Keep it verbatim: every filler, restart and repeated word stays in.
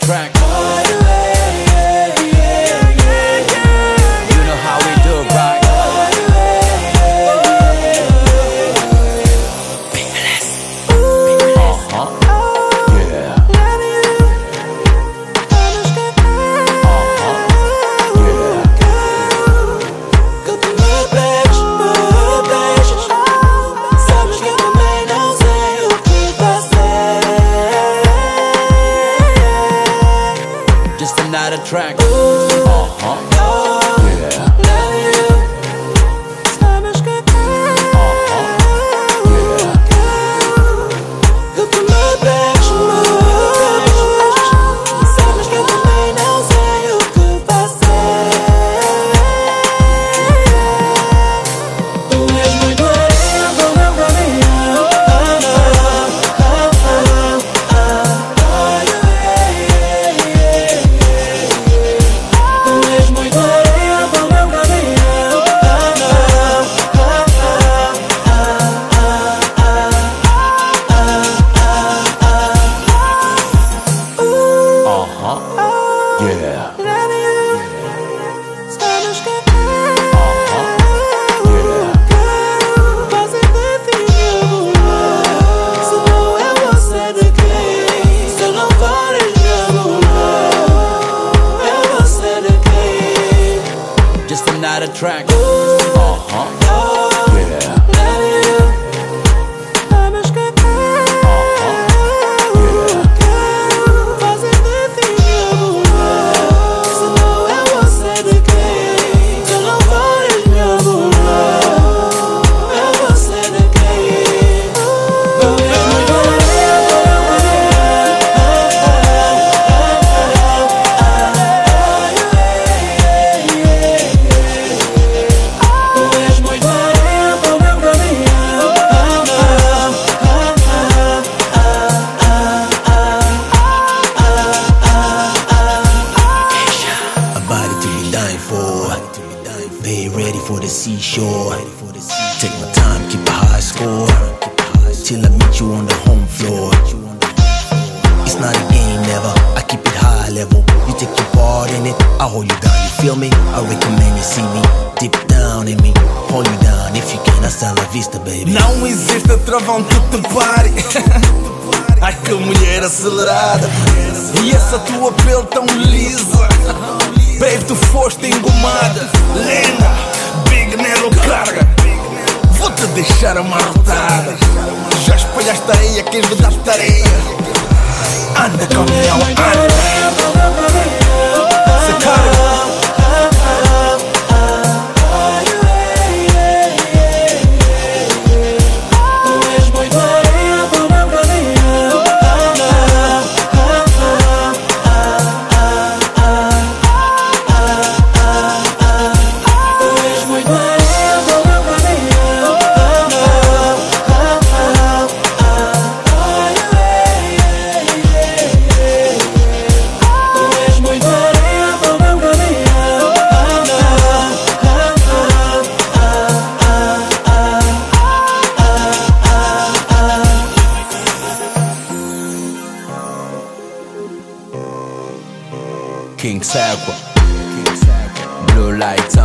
track. You know how we do it, right? Uh-huh. Yeah. Just another track. Uh-huh. Yeah. Yeah. Just another track. Uh-huh. Yeah. Be ready for the seashore. Take my time, keep a high score, till I meet you on the home floor. It's not a game, never. I keep it high level. You take your part in it, I hold you down. You feel me? I recommend you see me deep down in me. Hold you down if you can. Hasta la vista, baby. Não existe travão que te pare. Ai, que mulher acelerada. E essa tua pele tão lisa. Babe, tu foste engomada. Lenda, Big Nelo carga. Vou-te deixar amarrotada. Já espalhaste areia, queres vedar-te areia. Anda, caminhão, anda. Se carga. King Sakwa, Blue Lights.